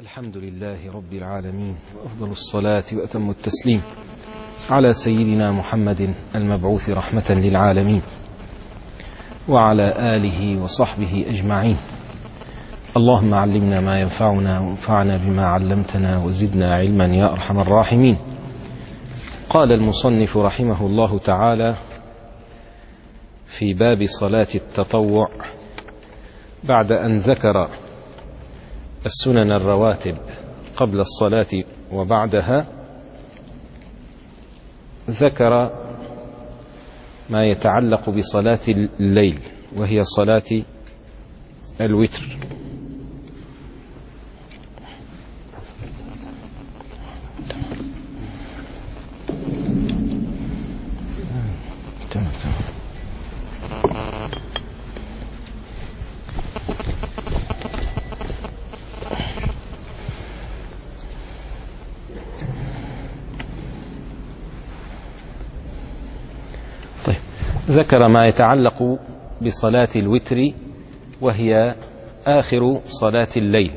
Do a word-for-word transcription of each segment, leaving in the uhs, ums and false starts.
الحمد لله رب العالمين، وأفضل الصلاة وأتم التسليم على سيدنا محمد المبعوث رحمة للعالمين وعلى آله وصحبه أجمعين. اللهم علمنا ما ينفعنا وانفعنا بما علمتنا وزدنا علما يا أرحم الراحمين. قال المصنف رحمه الله تعالى في باب صلاة التطوع بعد أن ذكر السنن الرواتب قبل الصلاة وبعدها، ذكر ما يتعلق بصلاة الليل وهي صلاة الوتر. ذكر ما يتعلق بصلاة الوتر وهي آخر صلاة الليل،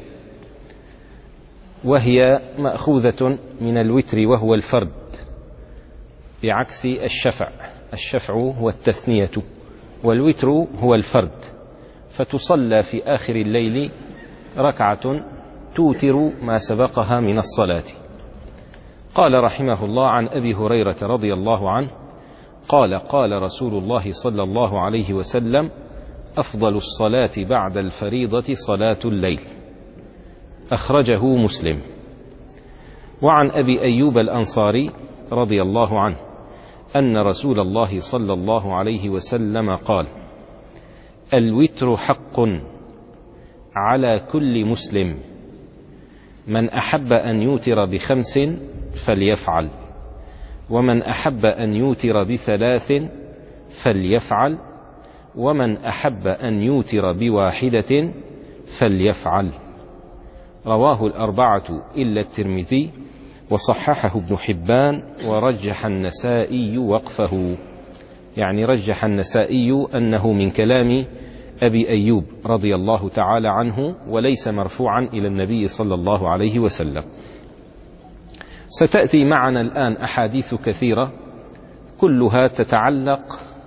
وهي مأخوذة من الوتر وهو الفرد بعكس الشفع. الشفع هو التثنية والوتر هو الفرد، فتصلى في آخر الليل ركعة توتر ما سبقها من الصلاة. قال رحمه الله عن أبي هريرة رضي الله عنه قال قال رسول الله صلى الله عليه وسلم: أفضل الصلاة بعد الفريضة صلاة الليل. أخرجه مسلم. وعن أبي أيوب الأنصاري رضي الله عنه أن رسول الله صلى الله عليه وسلم قال: الوتر حق على كل مسلم، من أحب أن يوتر بخمس فليفعل، ومن أحب أن يوتر بثلاث فليفعل، ومن أحب أن يوتر بواحدة فليفعل. رواه الأربعة إلا الترمذي، وصححه ابن حبان، ورجح النسائي وقفه. يعني رجح النسائي أنه من كلام أبي أيوب رضي الله تعالى عنه وليس مرفوعا إلى النبي صلى الله عليه وسلم. ستأتي معنا الآن أحاديث كثيرة كلها تتعلق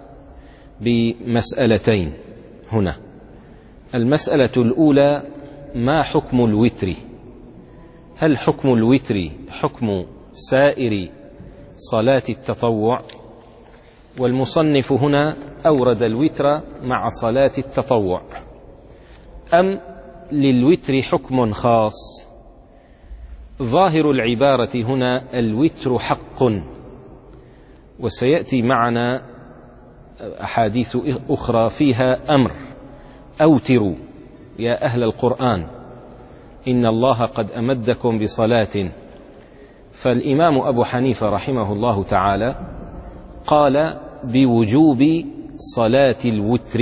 بمسألتين هنا. المسألة الأولى: ما حكم الوتر؟ هل حكم الوتر حكم سائر صلاة التطوع؟ والمصنف هنا أورد الوتر مع صلاة التطوع، أم للوتر حكم خاص؟ ظاهر العبارة هنا الوتر حق، وسيأتي معنا أحاديث أخرى فيها أمر: أوتروا يا أهل القرآن إن الله قد أمدكم بصلاة. فالإمام أبو حنيفة رحمه الله تعالى قال بوجوب صلاة الوتر،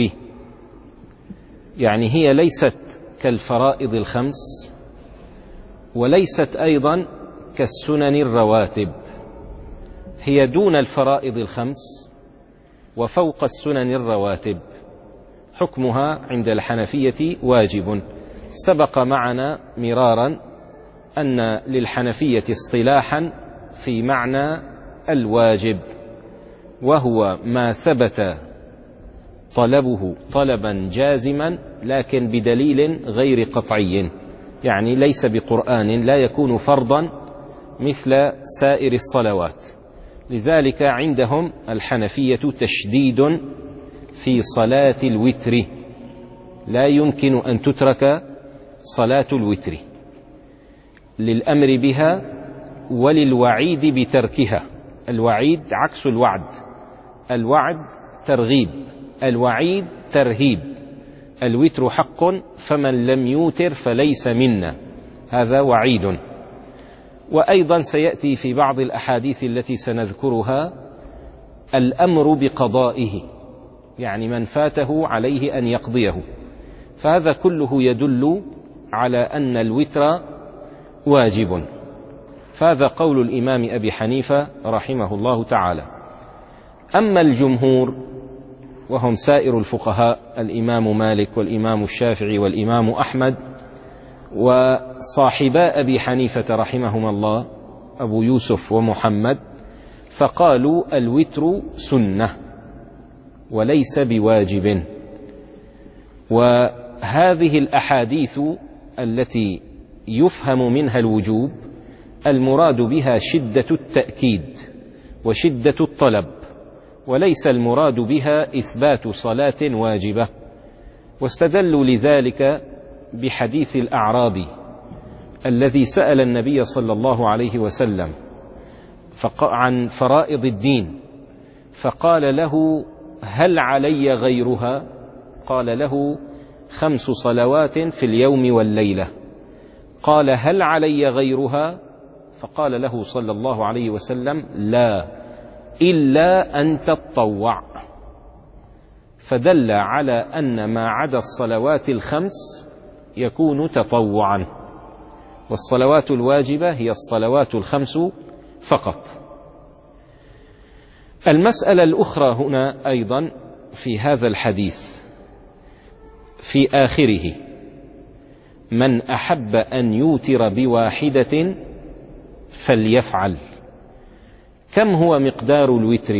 يعني هي ليست كالفرائض الخمس، وليست أيضا كالسنن الرواتب، هي دون الفرائض الخمس وفوق السنن الرواتب. حكمها عند الحنفية واجب. سبق معنا مرارا أن للحنفية اصطلاحا في معنى الواجب، وهو ما ثبت طلبه طلبا جازما لكن بدليل غير قطعي، يعني ليس بقرآن، لا يكون فرضا مثل سائر الصلوات. لذلك عندهم الحنفية تشديد في صلاة الوتر، لا يمكن أن تترك صلاة الوتر للأمر بها وللوعيد بتركها. الوعيد عكس الوعد، الوعد ترغيب، الوعيد ترهيب. الوتر حق فمن لم يوتر فليس منا، هذا وعيد. وأيضا سيأتي في بعض الأحاديث التي سنذكرها الأمر بقضائه، يعني من فاته عليه أن يقضيه. فهذا كله يدل على أن الوتر واجب. فهذا قول الإمام أبي حنيفة رحمه الله تعالى. أما الجمهور وهم سائر الفقهاء، الإمام مالك والإمام الشافعي والإمام أحمد، وصاحبا أبي حنيفة رحمهما الله أبو يوسف ومحمد، فقالوا الوتر سنة وليس بواجب. وهذه الأحاديث التي يفهم منها الوجوب المراد بها شدة التأكيد وشدة الطلب، وليس المراد بها إثبات صلاة واجبة. واستدلوا لذلك بحديث الأعرابي الذي سأل النبي صلى الله عليه وسلم عن فرائض الدين، فقال له هل علي غيرها؟ قال له خمس صلوات في اليوم والليلة. قال هل علي غيرها؟ فقال له صلى الله عليه وسلم لا، إلا أن تتطوع. فدل على أن ما عدا الصلوات الخمس يكون تطوعا، والصلوات الواجبة هي الصلوات الخمس فقط. المسألة الأخرى هنا أيضا في هذا الحديث في آخره: من أحب أن يوتر بواحدة فليفعل. كم هو مقدار الوتر؟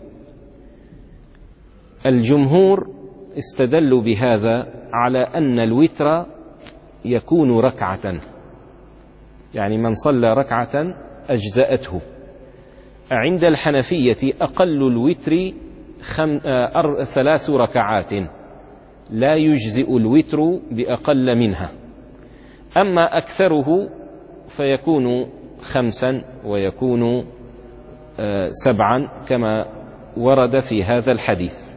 الجمهور استدلوا بهذا على أن الوتر يكون ركعة، يعني من صلى ركعة أجزأته. عند الحنفية أقل الوتر خم... أر... ثلاث ركعات، لا يجزئ الوتر بأقل منها. أما أكثره فيكون خمسا ويكون سبعا كما ورد في هذا الحديث.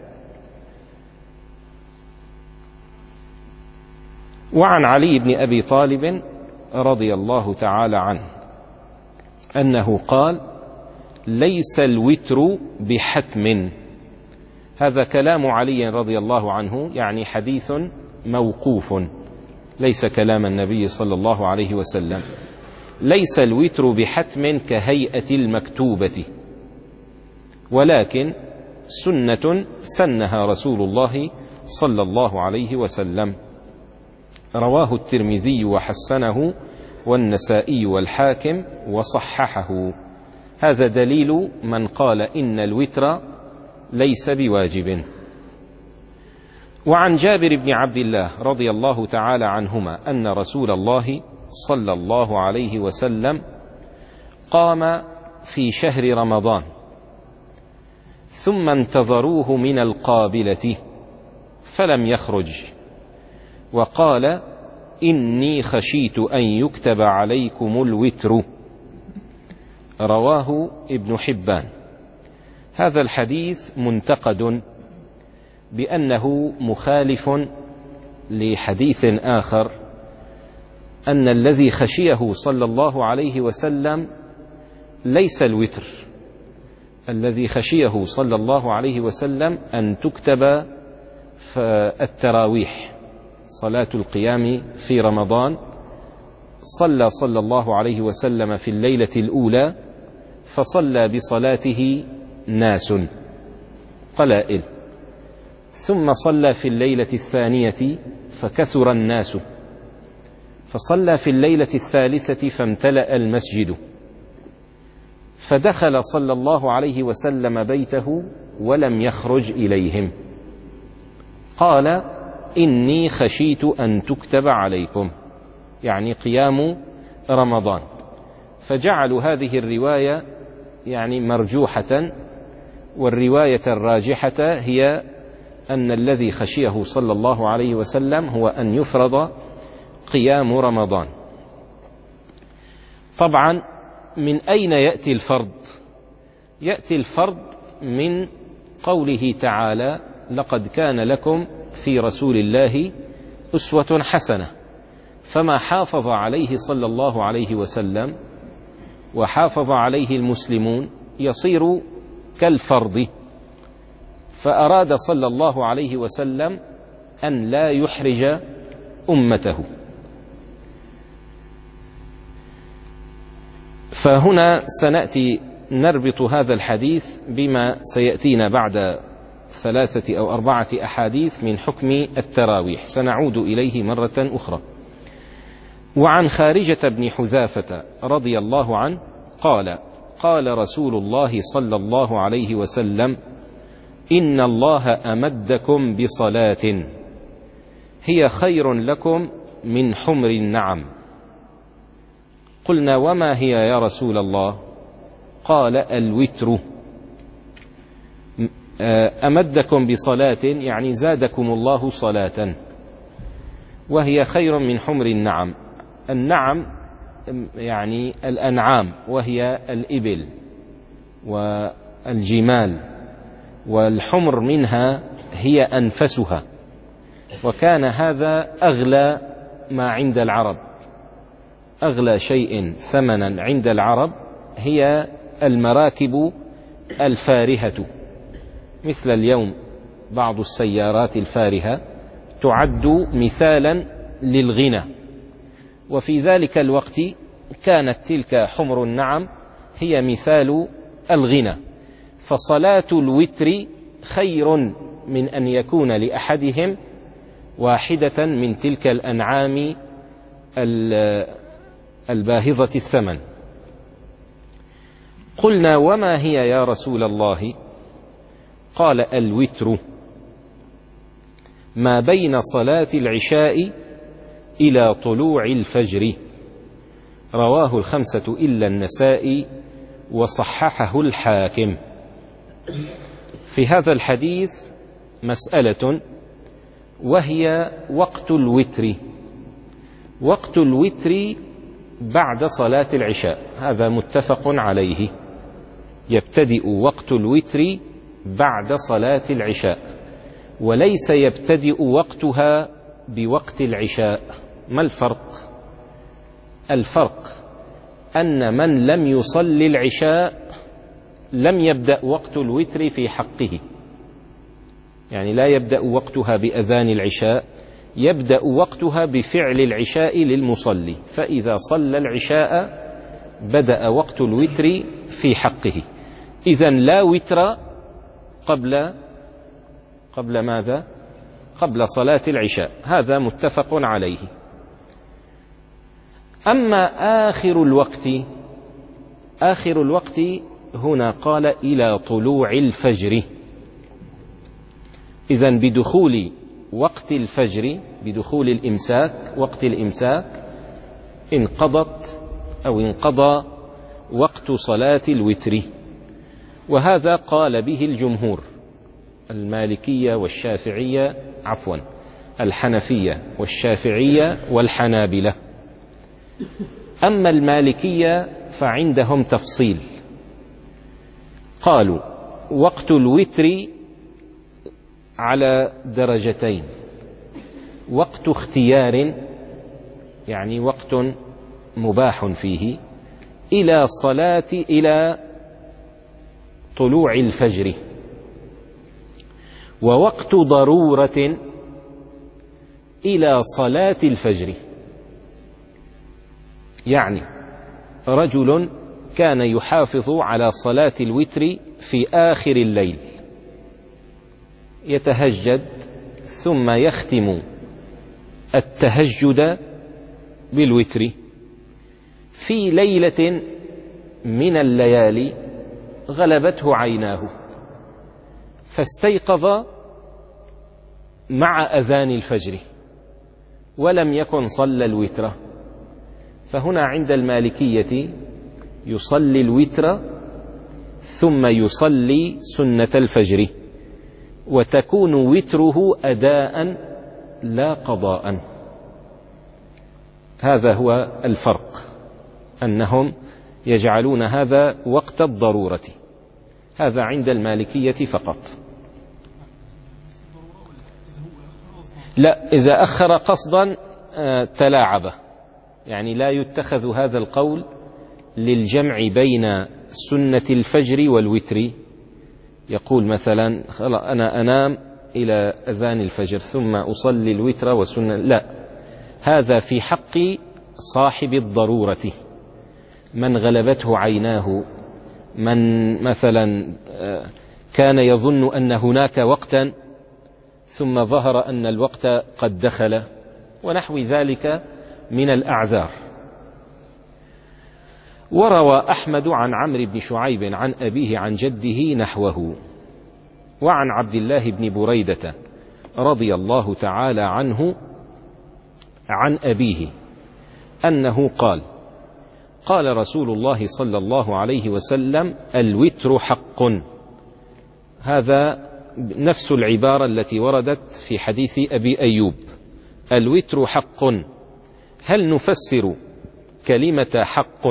وعن علي بن أبي طالب رضي الله تعالى عنه أنه قال: ليس الوتر بحتم. هذا كلام علي رضي الله عنه، يعني حديث موقوف ليس كلام النبي صلى الله عليه وسلم. ليس الوتر بحتم كهيئة المكتوبة، ولكن سنة سنها رسول الله صلى الله عليه وسلم. رواه الترمذي وحسنه والنسائي والحاكم وصححه. هذا دليل من قال إن الوتر ليس بواجب. وعن جابر بن عبد الله رضي الله تعالى عنهما أن رسول الله صلى الله عليه وسلم قام في شهر رمضان ثم انتظروه من القابلة فلم يخرج، وقال: إني خشيت أن يكتب عليكم الوتر. رواه ابن حبان. هذا الحديث منتقد بأنه مخالف لحديث آخر أن الذي خشيه صلى الله عليه وسلم ليس الوتر. الذي خشيه صلى الله عليه وسلم أن تكتب التراويح، صلاة القيام في رمضان. صلى صلى الله عليه وسلم في الليلة الأولى فصلى بصلاته ناس قلائل، ثم صلى في الليلة الثانية فكثر الناس، فصلى في الليلة الثالثة فامتلأ المسجد، فدخل صلى الله عليه وسلم بيته ولم يخرج إليهم. قال: إني خشيت أن تكتب عليكم، يعني قيام رمضان. فجعلوا هذه الرواية يعني مرجوحة، والرواية الراجحة هي أن الذي خشيه صلى الله عليه وسلم هو أن يفرض قيام رمضان. طبعا من أين يأتي الفرض؟ يأتي الفرض من قوله تعالى: لقد كان لكم في رسول الله أسوة حسنة. فما حافظ عليه صلى الله عليه وسلم وحافظ عليه المسلمون يصير كالفرض. فأراد صلى الله عليه وسلم أن لا يحرج أمته. فهنا سنأتي نربط هذا الحديث بما سيأتينا بعد ثلاثة أو أربعة أحاديث من حكم التراويح، سنعود إليه مرة أخرى. وعن خارجة بن حذافة رضي الله عنه قال قال رسول الله صلى الله عليه وسلم إن الله أمدكم بصلاة هي خير لكم من حمر النعم. قلنا وما هي يا رسول الله؟ قال الوتر. أمدكم بصلاة يعني زادكم الله صلاة، وهي خير من حمر النعم. النعم يعني الأنعام، وهي الإبل والجمال، والحمر منها هي أنفسها. وكان هذا أغلى ما عند العرب، أغلى شيء ثمنا عند العرب هي المراكب الفارهة، مثل اليوم بعض السيارات الفارهة تعد مثالا للغنى، وفي ذلك الوقت كانت تلك حمر النعم هي مثال الغنى. فصلاة الوتر خير من أن يكون لأحدهم واحدة من تلك الأنعام الباهظة الثمن. قلنا وما هي يا رسول الله؟ قال الوتر ما بين صلاة العشاء إلى طلوع الفجر. رواه الخمسة إلا النسائي وصححه الحاكم. في هذا الحديث مسألة، وهي وقت الوتر. وقت الوتر بعد صلاة العشاء، هذا متفق عليه. يبتدئ وقت الوتر بعد صلاة العشاء، وليس يبتدئ وقتها بوقت العشاء. ما الفرق؟ الفرق أن من لم يصل العشاء لم يبدأ وقت الوتر في حقه، يعني لا يبدأ وقتها بأذان العشاء، يبدأ وقتها بفعل العشاء للمصلي. فإذا صلى العشاء بدأ وقت الوتر في حقه. إذن لا وتر قبل قبل ماذا؟ قبل صلاة العشاء، هذا متفق عليه. أما آخر الوقت، آخر الوقت هنا قال إلى طلوع الفجر. إذن بدخول وقت الفجر، بدخول الإمساك، وقت الإمساك، انقضت أو انقضى وقت صلاة الوتر. وهذا قال به الجمهور، المالكية والشافعية، عفوا الحنفية والشافعية والحنابلة. أما المالكية فعندهم تفصيل، قالوا وقت الوتر على درجتين: وقت اختيار يعني وقت مباح فيه إلى صلاة إلى طلوع الفجر، ووقت ضرورة إلى صلاة الفجر. يعني رجل كان يحافظ على صلاة الوتر في آخر الليل، يتهجد ثم يختم التهجد بالوتر. في ليلة من الليالي غلبته عيناه فاستيقظ مع أذان الفجر ولم يكن صلى الوتر. فهنا عند المالكية يصلي الوتر ثم يصلي سنة الفجر، وتكون وتره أداء لا قضاء. هذا هو الفرق، أنهم يجعلون هذا وقت الضرورة. هذا عند المالكية فقط. لا، إذا أخر قصدا تلاعبه، يعني لا يتخذ هذا القول للجمع بين سنة الفجر والوتر. يقول مثلا أنا أنام إلى أذان الفجر ثم أصلي الوتر والسنة، لا، هذا في حق صاحب الضرورة، من غلبته عيناه، من مثلا كان يظن أن هناك وقتا ثم ظهر أن الوقت قد دخل ونحو ذلك، من الأعذار. وروى أحمد عن عمرو بن شعيب عن أبيه عن جده نحوه. وعن عبد الله بن بريدة رضي الله تعالى عنه عن أبيه أنه قال: قال رسول الله صلى الله عليه وسلم: الوتر حق. هذا نفس العبارة التي وردت في حديث أبي أيوب: الوتر حق. هل نفسر كلمة حق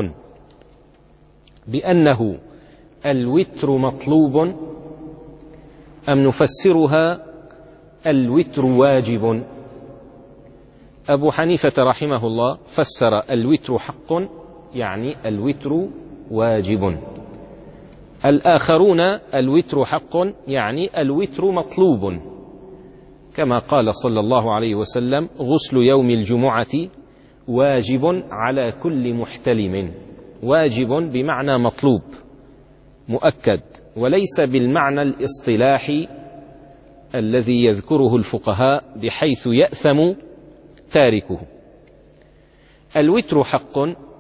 بأنه الوتر مطلوب، أم نفسرها الوتر واجب؟ أبو حنيفة رحمه الله فسر الوتر حق يعني الوتر واجب. الآخرون الوتر حق يعني الوتر مطلوب، كما قال صلى الله عليه وسلم: غسل يوم الجمعة واجب على كل محتلم. واجب بمعنى مطلوب مؤكد، وليس بالمعنى الاصطلاحي الذي يذكره الفقهاء بحيث يأثم تاركه. الوتر حق،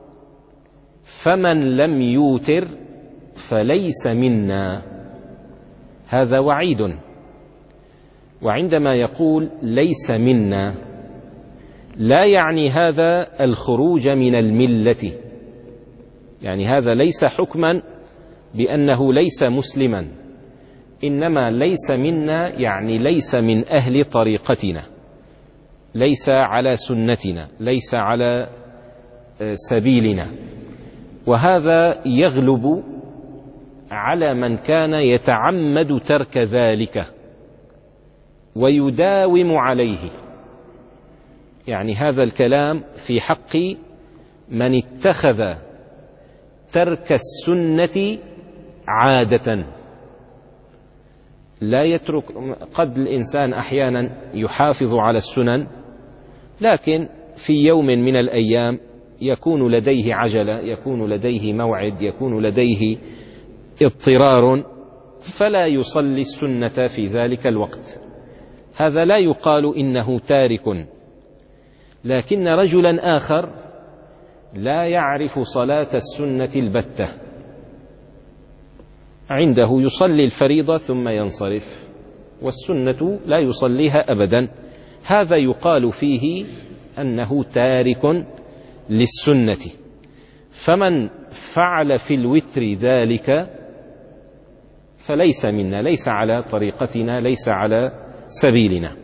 فمن لم يوتر فليس منا. هذا وعيد. وعندما يقول ليس منا لا يعني هذا الخروج من الملة، يعني هذا ليس حكما بأنه ليس مسلما، إنما ليس منا يعني ليس من أهل طريقتنا، ليس على سنتنا، ليس على سبيلنا. وهذا يغلب على من كان يتعمد ترك ذلك ويداوم عليه. يعني هذا الكلام في حق من اتخذ ترك السنة عادة، لا يترك. قد الإنسان أحيانا يحافظ على السنن، لكن في يوم من الأيام يكون لديه عجلة، يكون لديه موعد، يكون لديه اضطرار، فلا يصلي السنة في ذلك الوقت. هذا لا يقال إنه تارك. لكن رجلا آخر لا يعرف صلاة السنة البتة، عنده يصلي الفريضة ثم ينصرف، والسنة لا يصليها أبدا. هذا يقال فيه أنه تارك للسنة. فمن فعل في الوتر ذلك فليس منا، ليس على طريقتنا، ليس على سبيلنا.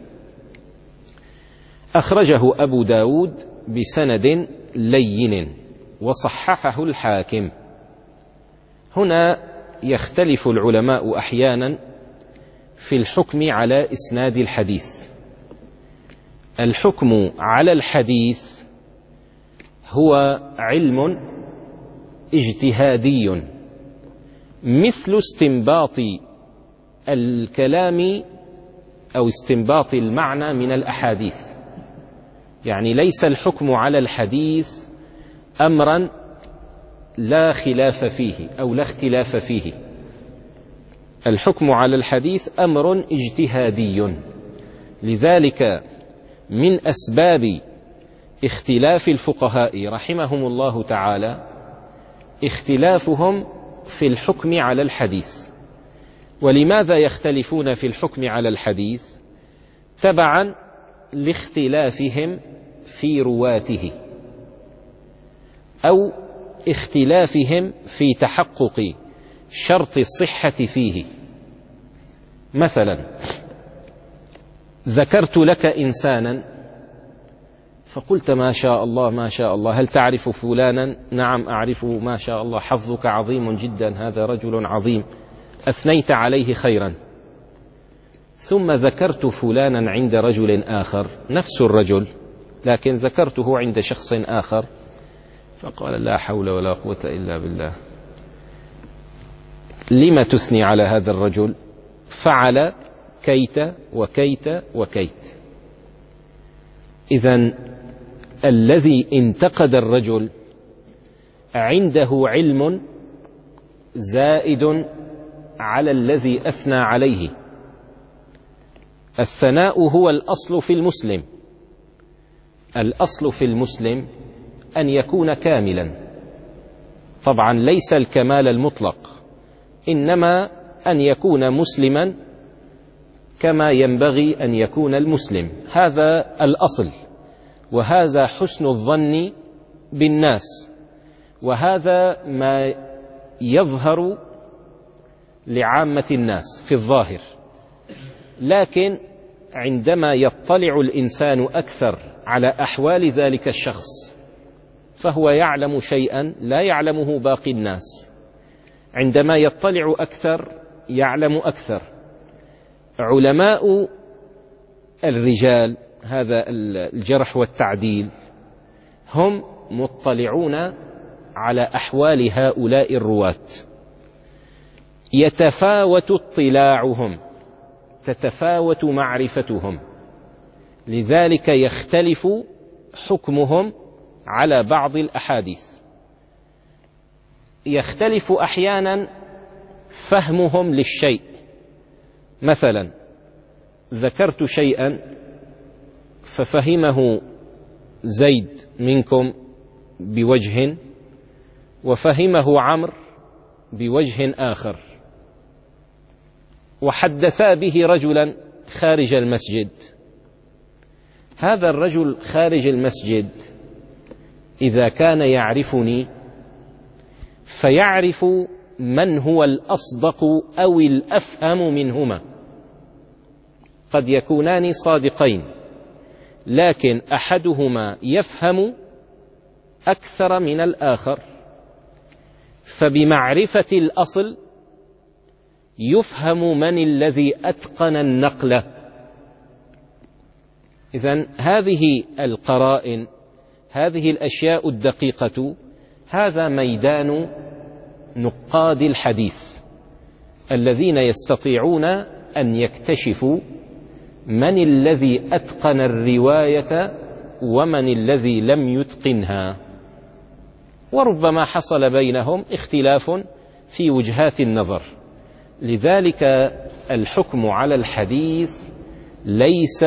أخرجه أبو داود بسند لين وصححه الحاكم. هنا يختلف العلماء أحيانا في الحكم على إسناد الحديث. الحكم على الحديث هو علم اجتهادي، مثل استنباط الكلام أو استنباط المعنى من الأحاديث. يعني ليس الحكم على الحديث أمرا لا خلاف فيه أو لا اختلاف فيه. الحكم على الحديث أمر اجتهادي. لذلك من أسباب اختلاف الفقهاء رحمهم الله تعالى اختلافهم في الحكم على الحديث. ولماذا يختلفون في الحكم على الحديث؟ تبعا لاختلافهم في رواته، أو اختلافهم في تحقق شرط الصحة فيه. مثلا ذكرت لك إنسانا فقلت ما شاء الله ما شاء الله، هل تعرف فلانا؟ نعم أعرفه، ما شاء الله، حظك عظيم جدا، هذا رجل عظيم، أثنيت عليه خيرا. ثم ذكرت فلانا عند رجل آخر، نفس الرجل لكن ذكرته عند شخص آخر، فقال لا حول ولا قوة إلا بالله، لما تثني على هذا الرجل؟ فعل كيت وكيت وكيت. إذن الذي انتقد الرجل عنده علم زائد على الذي أثنى عليه. الثناء هو الأصل في المسلم، الأصل في المسلم أن يكون كاملا، طبعا ليس الكمال المطلق، إنما أن يكون مسلما كما ينبغي أن يكون المسلم. هذا الأصل، وهذا حسن الظن بالناس، وهذا ما يظهر لعامة الناس في الظاهر. لكن عندما يطلع الإنسان أكثر على أحوال ذلك الشخص فهو يعلم شيئا لا يعلمه باقي الناس. عندما يطلع أكثر يعلم أكثر. علماء الرجال، هذا الجرح والتعديل، هم مطلعون على أحوال هؤلاء الرواة، يتفاوت اطلاعهم، تتفاوت معرفتهم، لذلك يختلف حكمهم على بعض الأحاديث. يختلف أحيانا فهمهم للشيء. مثلا ذكرت شيئا ففهمه زيد منكم بوجه، وفهمه عمرو بوجه آخر، وحدثا به رجلا خارج المسجد. هذا الرجل خارج المسجد إذا كان يعرفني فيعرف من هو الأصدق أو الأفهم منهما. قد يكونان صادقين، لكن أحدهما يفهم أكثر من الآخر، فبمعرفة الأصل يفهم من الذي أتقن النقل. إذن هذه القرائن، هذه الأشياء الدقيقة، هذا ميدان نقاد الحديث الذين يستطيعون أن يكتشفوا من الذي أتقن الرواية ومن الذي لم يتقنها. وربما حصل بينهم اختلاف في وجهات النظر. لذلك الحكم على الحديث ليس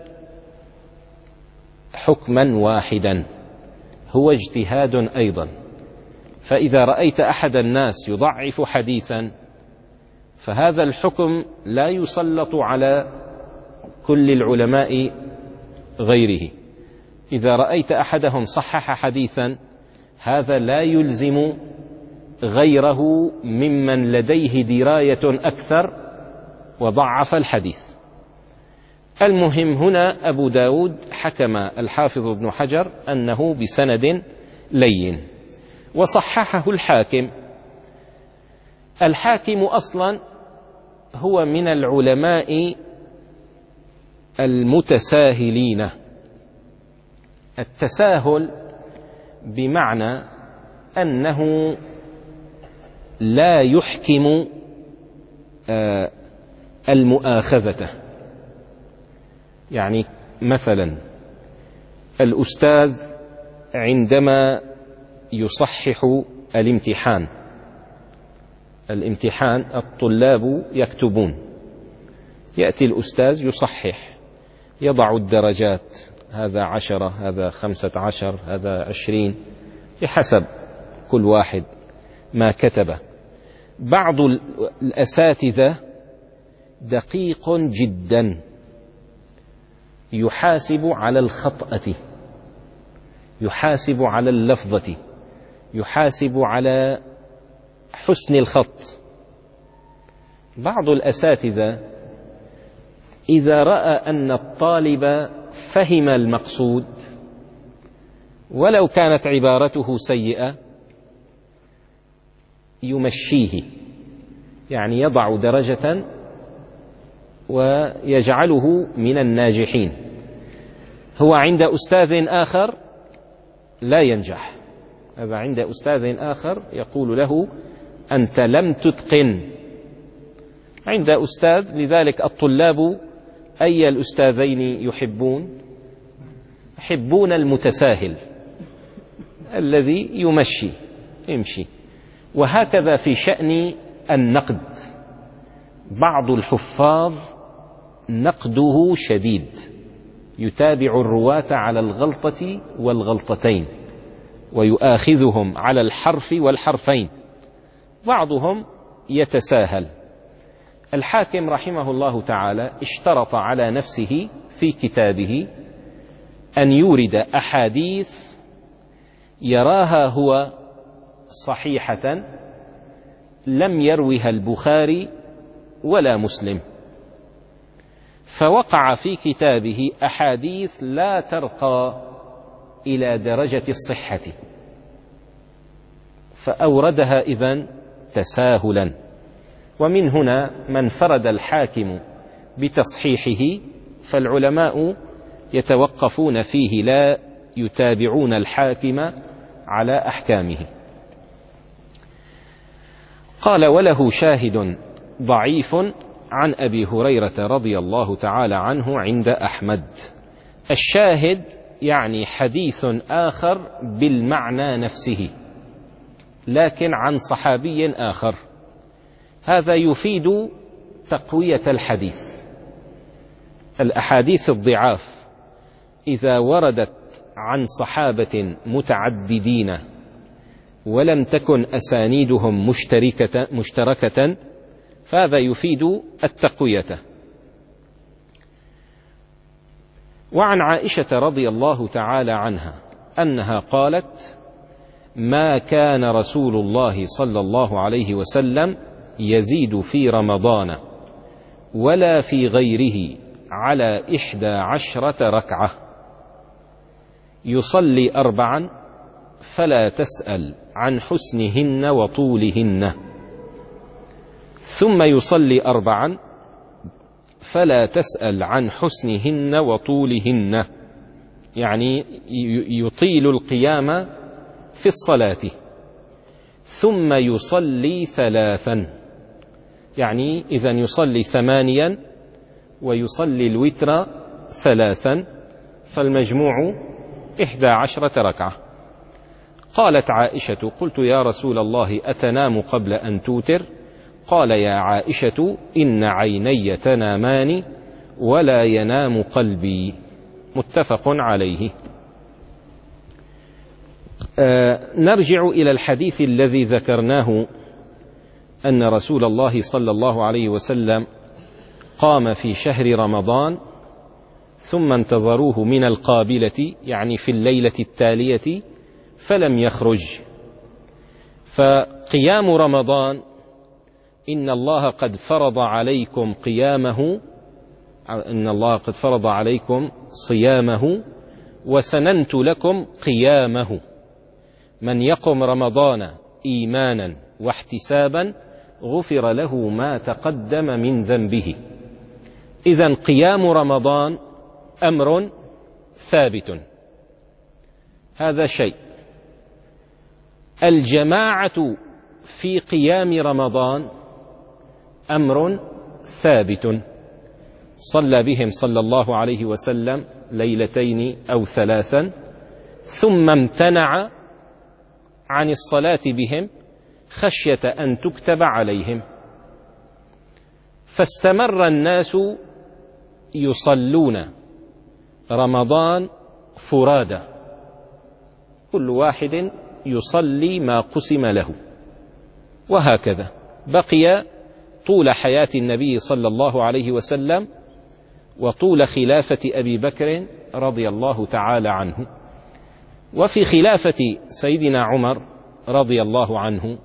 حكما واحدا، هو اجتهاد أيضا. فإذا رأيت أحد الناس يضعف حديثا فهذا الحكم لا يسلط على كل العلماء غيره. إذا رأيت أحدهم صحح حديثا هذا لا يلزم غيره ممن لديه دراية أكثر وضعف الحديث. المهم هنا أبو داود حكم الحافظ ابن حجر أنه بسند لين، وصححه الحاكم. الحاكم أصلا هو من العلماء المتساهلين. التساهل بمعنى أنه لا يحكم المؤاخذة. يعني مثلا الأستاذ عندما يصحح الامتحان، الامتحان الطلاب يكتبون، يأتي الأستاذ يصحح، يضع الدرجات، هذا عشرة، هذا خمسة عشر، هذا عشرين، بحسب كل واحد ما كتبه. بعض الأساتذة دقيق جدا، يحاسب على الخطأة، يحاسب على اللفظة، يحاسب على حسن الخط. بعض الأساتذة إذا رأى أن الطالب فهم المقصود ولو كانت عبارته سيئة يمشيه، يعني يضع درجة ويجعله من الناجحين. هو عند أستاذ آخر لا ينجح، هذا عند أستاذ آخر يقول له أنت لم تتقن. عند أستاذ، لذلك الطلاب أي الأستاذين يحبون؟ يحبون المتساهل الذي يمشي يمشي. وهكذا في شأن النقد، بعض الحفاظ نقده شديد، يتابع الرواة على الغلطة والغلطتين، ويؤاخذهم على الحرف والحرفين، بعضهم يتساهل. الحاكم رحمه الله تعالى اشترط على نفسه في كتابه أن يورد أحاديث يراها هو صحيحة لم يروها البخاري ولا مسلم، فوقع في كتابه أحاديث لا ترقى إلى درجة الصحة، فأوردها إذن تساهلا. ومن هنا من فرد الحاكم بتصحيحه فالعلماء يتوقفون فيه، لا يتابعون الحاكم على أحكامه. قال: وله شاهد ضعيف عن أبي هريرة رضي الله تعالى عنه عند أحمد. الشاهد يعني حديث آخر بالمعنى نفسه لكن عن صحابي آخر، هذا يفيد تقوية الحديث. الأحاديث الضعاف إذا وردت عن صحابة متعددين ولم تكن أسانيدهم مشتركة, مشتركة فهذا يفيد التقوية. وعن عائشة رضي الله تعالى عنها أنها قالت: ما كان رسول الله صلى الله عليه وسلم يزيد في رمضان ولا في غيره على إحدى عشرة ركعة، يصلي أربعا فلا تسأل عن حسنهن وطولهن، ثم يصلي أربعا فلا تسأل عن حسنهن وطولهن، يعني يطيل القيام في الصلاة، ثم يصلي ثلاثا، يعني إذن يصلي ثمانيا ويصلي الوتر ثلاثا، فالمجموع إحدى عشرة ركعة. قالت عائشة: قلت يا رسول الله أتنام قبل أن توتر؟ قال: يا عائشة إن عيني تنامان ولا ينام قلبي. متفق عليه. آه نرجع إلى الحديث الذي ذكرناه، أن رسول الله صلى الله عليه وسلم قام في شهر رمضان ثم انتظروه من القابلة، يعني في الليلة التالية، فلم يخرج. فقيام رمضان إن الله قد فرض عليكم قيامه، إن الله قد فرض عليكم صيامه وسننت لكم قيامه. من يقم رمضان إيمانا واحتسابا غفر له ما تقدم من ذنبه. إذن قيام رمضان أمر ثابت، هذا شيء. الجماعة في قيام رمضان أمر ثابت، صلى بهم صلى الله عليه وسلم ليلتين أو ثلاثا ثم امتنع عن الصلاة بهم خشية أن تكتب عليهم، فاستمر الناس يصلون رمضان فرادى، كل واحد يصلي ما قسم له، وهكذا بقي طول حياة النبي صلى الله عليه وسلم وطول خلافة أبي بكر رضي الله تعالى عنه. وفي خلافة سيدنا عمر رضي الله عنه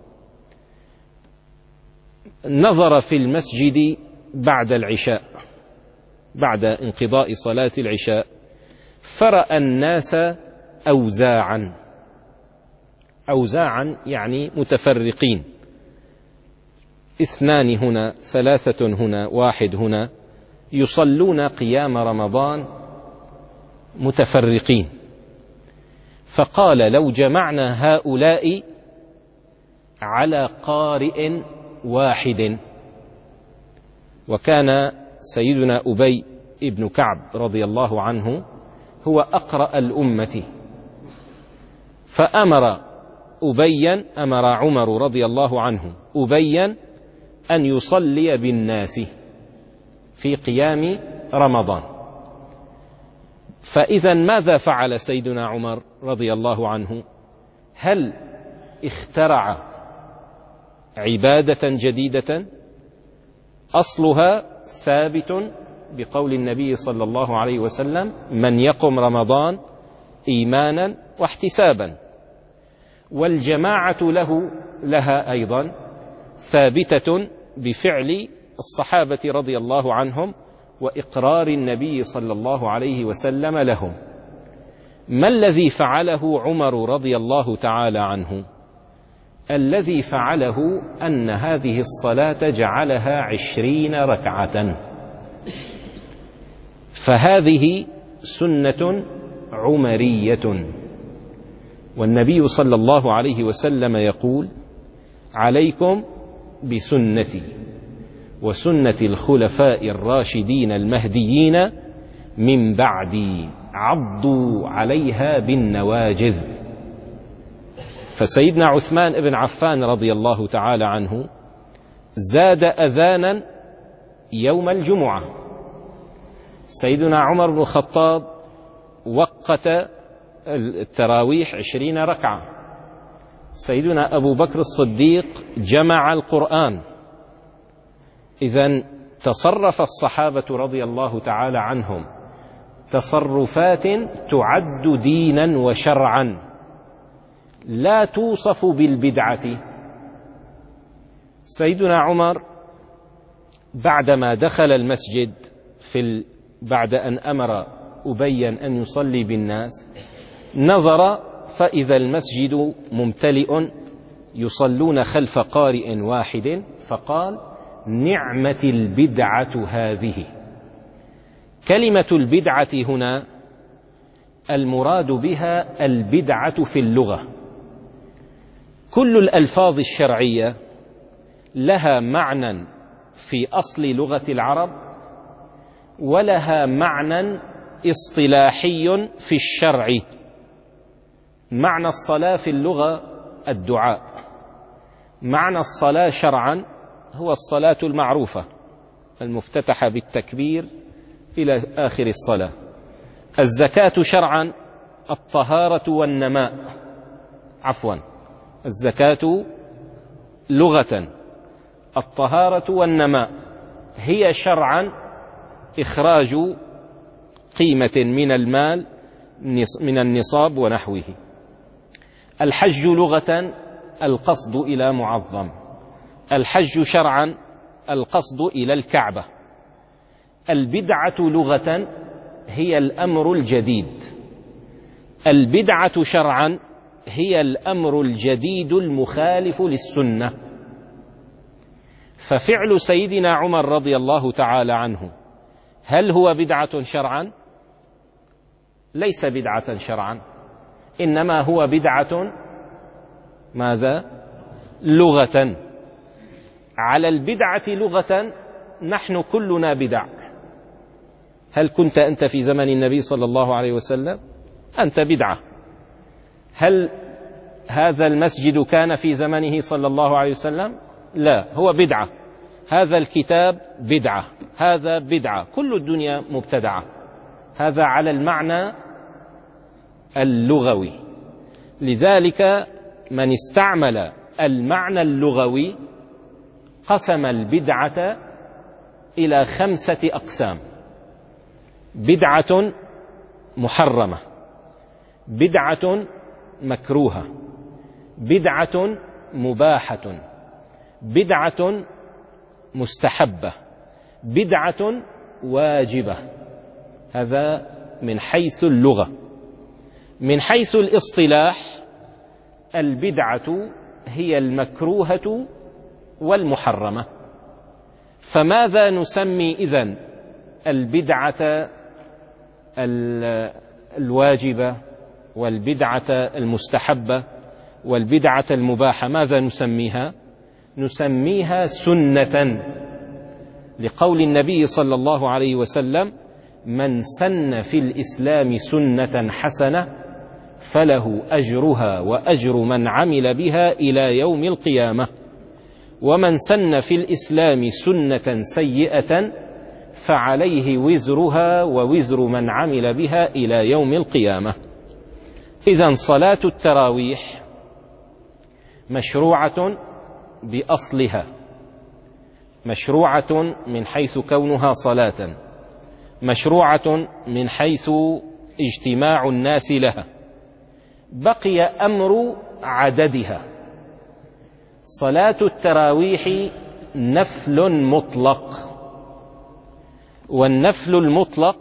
نظر في المسجد بعد العشاء، بعد انقضاء صلاة العشاء، فرأى الناس أوزاعا، أوزاعا يعني متفرقين، اثنان هنا، ثلاثة هنا، واحد هنا، يصلون قيام رمضان متفرقين. فقال: لو جمعنا هؤلاء على قارئ واحد. وكان سيدنا أبي ابن كعب رضي الله عنه هو أقرأ الأمة، فأمر أبيا أمر عمر رضي الله عنه أبيا أن يصلي بالناس في قيام رمضان. فإذا ماذا فعل سيدنا عمر رضي الله عنه؟ هل اخترع عبادة جديدة؟ أصلها ثابت بقول النبي صلى الله عليه وسلم: من يقم رمضان إيمانا واحتسابا. والجماعة له لها أيضا ثابتة بفعل الصحابة رضي الله عنهم وإقرار النبي صلى الله عليه وسلم لهم. ما الذي فعله عمر رضي الله تعالى عنه؟ الذي فعله أن هذه الصلاة جعلها عشرين ركعة، فهذه سنة عمرية. والنبي صلى الله عليه وسلم يقول: عليكم بسنتي وسنة الخلفاء الراشدين المهديين من بعدي، عضوا عليها بالنواجذ. فسيدنا عثمان بن عفان رضي الله تعالى عنه زاد أذانا يوم الجمعة. سيدنا عمر بن الخطاب وقت التراويح عشرين ركعة. سيدنا أبو بكر الصديق جمع القرآن. إذن تصرف الصحابة رضي الله تعالى عنهم تصرفات تعد دينا وشرعا، لا توصف بالبدعة. سيدنا عمر بعدما دخل المسجد في ال... بعد أن أمر أبيا أن يصلي بالناس، نظر فإذا المسجد ممتلئ يصلون خلف قارئ واحد، فقال: نعمة البدعة هذه. كلمة البدعة هنا المراد بها البدعة في اللغة. كل الألفاظ الشرعية لها معنى في أصل لغة العرب، ولها معنى اصطلاحي في الشرع. معنى الصلاة في اللغة الدعاء، معنى الصلاة شرعا هو الصلاة المعروفة المفتتحة بالتكبير إلى آخر الصلاة. الزكاة شرعا الطهارة والنماء، عفوا الزكاة لغة الطهارة والنماء، هي شرعا إخراج قيمة من المال من النصاب ونحوه. الحج لغة القصد إلى معظم. الحج شرعا القصد إلى الكعبة. البدعة لغة هي الأمر الجديد. البدعة شرعا هي الأمر الجديد المخالف للسنة. ففعل سيدنا عمر رضي الله تعالى عنه هل هو بدعة شرعا؟ ليس بدعة شرعا، إنما هو بدعة ماذا؟ لغة. على البدعة لغة نحن كلنا بدع. هل كنت أنت في زمن النبي صلى الله عليه وسلم؟ أنت بدعة. هل هذا المسجد كان في زمنه صلى الله عليه وسلم؟ لا، هو بدعة. هذا الكتاب بدعة، هذا بدعة، كل الدنيا مبتدعة. هذا على المعنى اللغوي. لذلك من استعمل المعنى اللغوي قسم البدعة إلى خمسة أقسام: بدعة محرمة، بدعة مكروهة، بدعة مباحة، بدعة مستحبة، بدعة واجبة. هذا من حيث اللغة. من حيث الاصطلاح البدعة هي المكروهة والمحرمة. فماذا نسمي إذن البدعة الواجبة والبدعة المستحبة والبدعة المباحة؟ ماذا نسميها؟ نسميها سنة، لقول النبي صلى الله عليه وسلم: من سن في الإسلام سنة حسنة فله أجرها وأجر من عمل بها إلى يوم القيامة، ومن سن في الإسلام سنة سيئة فعليه وزرها ووزر من عمل بها إلى يوم القيامة. إذن صلاة التراويح مشروعة بأصلها، مشروعة من حيث كونها صلاة، مشروعة من حيث اجتماع الناس لها. بقي أمر عددها. صلاة التراويح نفل مطلق، والنفل المطلق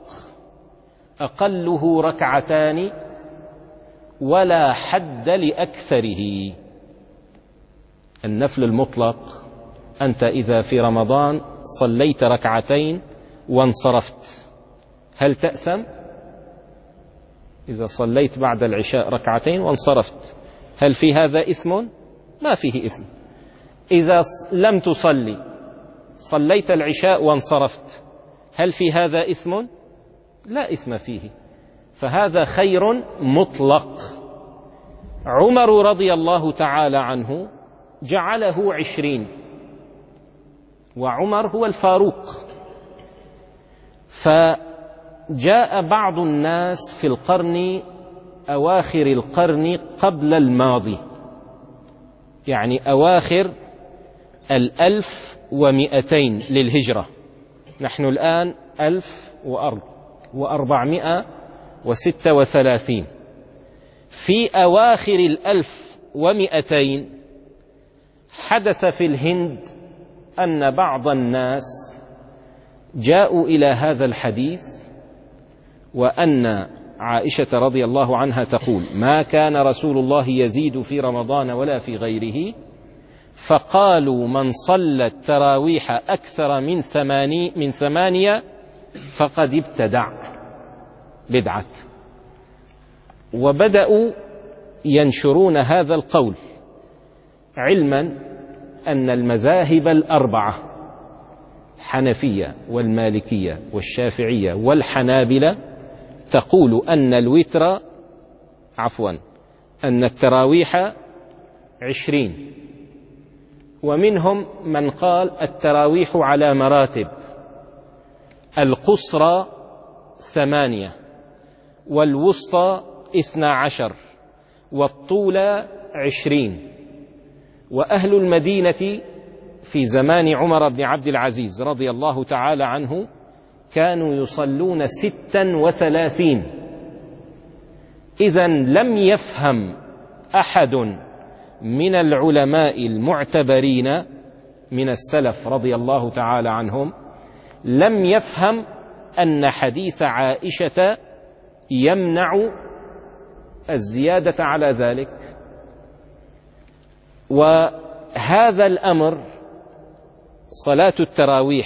أقله ركعتان ولا حد لأكثره. النفل المطلق أنت إذا في رمضان صليت ركعتين وانصرفت، هل تأثم؟ إذا صليت بعد العشاء ركعتين وانصرفت، هل في هذا إثم؟ ما فيه إثم. إذا لم تصلي، صليت العشاء وانصرفت، هل في هذا إثم؟ لا إثم فيه. فهذا خير مطلق. عمر رضي الله تعالى عنه جعله عشرين، وعمر هو الفاروق. فجاء بعض الناس في القرن أواخر القرن قبل الماضي، يعني أواخر الألف ومئتين للهجرة، نحن الآن ألف وأربعمائة وستة وثلاثين. في أواخر الألف ومئتين حدث في الهند أن بعض الناس جاءوا إلى هذا الحديث، وأن عائشة رضي الله عنها تقول: ما كان رسول الله يزيد في رمضان ولا في غيره، فقالوا: من صلى التراويح أكثر من ثماني من ثمانية فقد ابتدع بدعة. وبدأوا ينشرون هذا القول، علما أن المذاهب الأربعة، الحنفية والمالكية والشافعية والحنابلة، تقول أن الوتر عفوا أن التراويح عشرين، ومنهم من قال التراويح على مراتب، القصرى ثمانية، والوسطى اثنا عشر، والطولى عشرين. وأهل المدينة في زمان عمر بن عبد العزيز رضي الله تعالى عنه كانوا يصلون ستا وثلاثين. إذن لم يفهم أحد من العلماء المعتبرين من السلف رضي الله تعالى عنهم، لم يفهم أن حديث عائشة يمنع الزيادة على ذلك. وهذا الأمر، صلاة التراويح،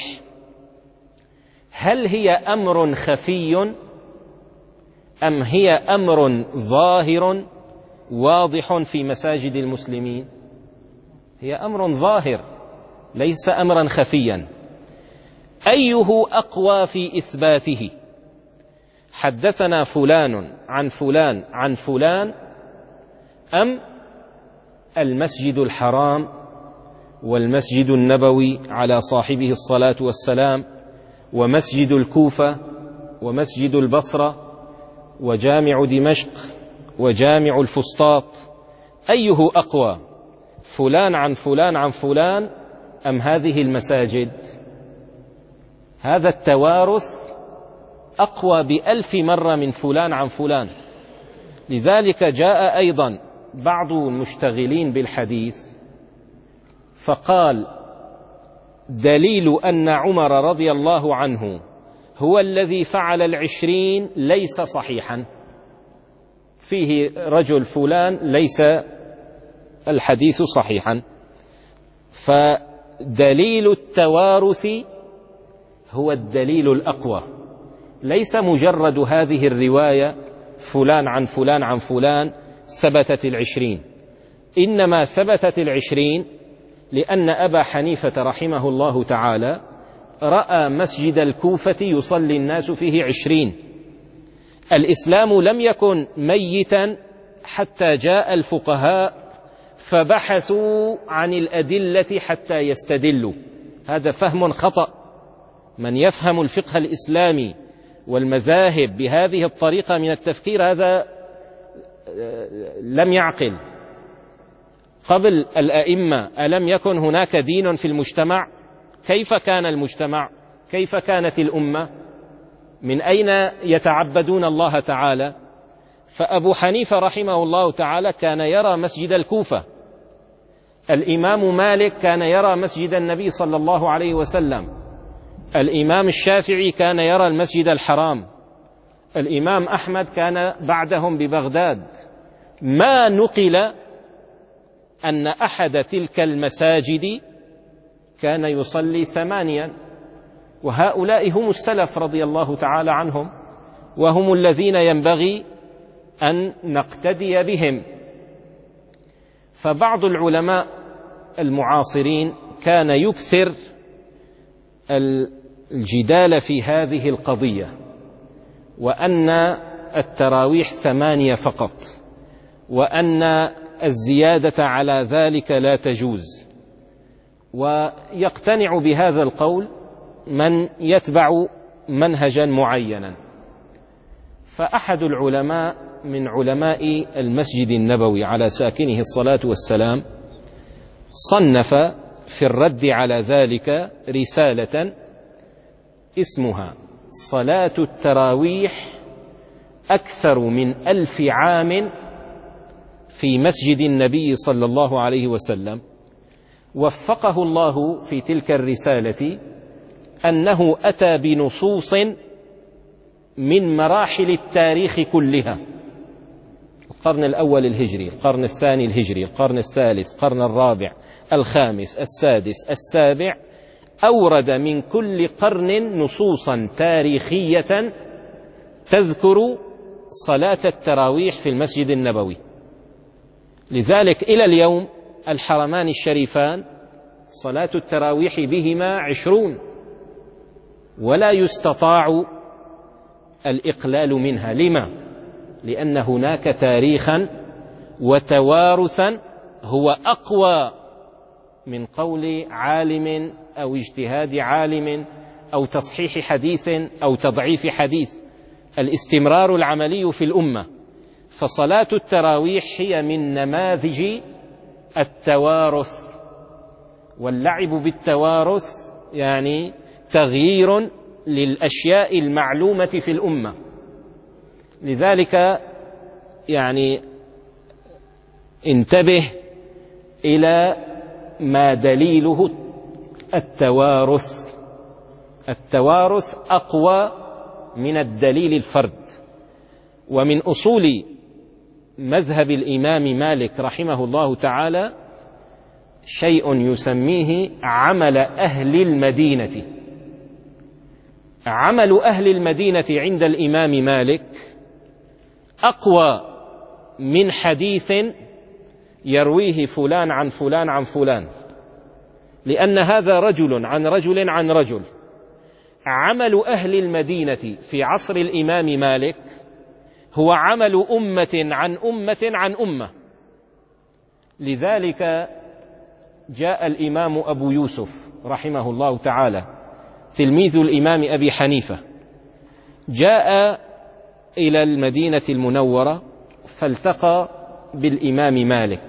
هل هي أمر خفي أم هي أمر ظاهر واضح في مساجد المسلمين؟ هي أمر ظاهر ليس أمرا خفيا. أيه أقوى في إثباته؟ حدثنا فلان عن فلان عن فلان، أم المسجد الحرام والمسجد النبوي على صاحبه الصلاة والسلام، ومسجد الكوفة، ومسجد البصرة، وجامع دمشق، وجامع الفسطاط؟ أيه أقوى، فلان عن فلان عن فلان أم هذه المساجد؟ هذا التوارث أقوى بألف مرة من فلان عن فلان. لذلك جاء أيضا بعض المشتغلين بالحديث فقال: دليل أن عمر رضي الله عنه هو الذي فعل العشرين ليس صحيحا، فيه رجل فلان ليس الحديث صحيحا. فدليل التوارث هو الدليل الأقوى، ليس مجرد هذه الرواية فلان عن فلان عن فلان ثبتت العشرين، إنما ثبتت العشرين لأن أبا حنيفة رحمه الله تعالى رأى مسجد الكوفة يصلي الناس فيه عشرين. الإسلام لم يكن ميتا حتى جاء الفقهاء فبحثوا عن الأدلة حتى يستدلوا، هذا فهم خطأ. من يفهم الفقه الإسلامي والمذاهب بهذه الطريقة من التفكير هذا لم يعقل. قبل الأئمة ألم يكن هناك دين في المجتمع؟ كيف كان المجتمع؟ كيف كانت الأمة؟ من أين يتعبدون الله تعالى؟ فأبو حنيفة رحمه الله تعالى كان يرى مسجد الكوفة، الإمام مالك كان يرى مسجد النبي صلى الله عليه وسلم، الإمام الشافعي كان يرى المسجد الحرام، الإمام أحمد كان بعدهم ببغداد. ما نقل أن أحد تلك المساجد كان يصلي ثمانيا، وهؤلاء هم السلف رضي الله تعالى عنهم، وهم الذين ينبغي أن نقتدي بهم. فبعض العلماء المعاصرين كان يكثر الجدال في هذه القضية، وأن التراويح ثمانية فقط، وأن الزيادة على ذلك لا تجوز، ويقتنع بهذا القول من يتبع منهجا معينا. فأحد العلماء من علماء المسجد النبوي على ساكنه الصلاة والسلام صنف في الرد على ذلك رسالة اسمها صلاة التراويح أكثر من ألف عام في مسجد النبي صلى الله عليه وسلم. وفقه الله في تلك الرسالة أنه أتى بنصوص من مراحل التاريخ كلها: القرن الأول الهجري، القرن الثاني الهجري، القرن الثالث، القرن الرابع، الخامس، السادس، السابع، أورد من كل قرن نصوصا تاريخية تذكر صلاة التراويح في المسجد النبوي. لذلك إلى اليوم الحرمان الشريفان صلاة التراويح بهما عشرون، ولا يستطاع الإقلال منها. لما؟ لأن هناك تاريخا وتوارثا هو أقوى من قول عالم أو اجتهاد عالم أو تصحيح حديث أو تضعيف حديث. الاستمرار العملي في الأمة. فصلاة التراويح هي من نماذج التوارث، واللعب بالتوارث يعني تغيير للأشياء المعلومة في الأمة. لذلك يعني انتبه إلى ما دليله التوارث. التوارث أقوى من الدليل الفرد. ومن أصول مذهب الإمام مالك رحمه الله تعالى شيء يسميه عمل أهل المدينة. عمل أهل المدينة عند الإمام مالك أقوى من حديث يرويه فلان عن فلان عن فلان، لأن هذا رجل عن رجل عن رجل. عمل أهل المدينة في عصر الإمام مالك هو عمل أمة عن أمة عن أمة. لذلك جاء الإمام أبو يوسف رحمه الله تعالى تلميذ الإمام أبي حنيفة، جاء إلى المدينة المنورة فالتقى بالإمام مالك،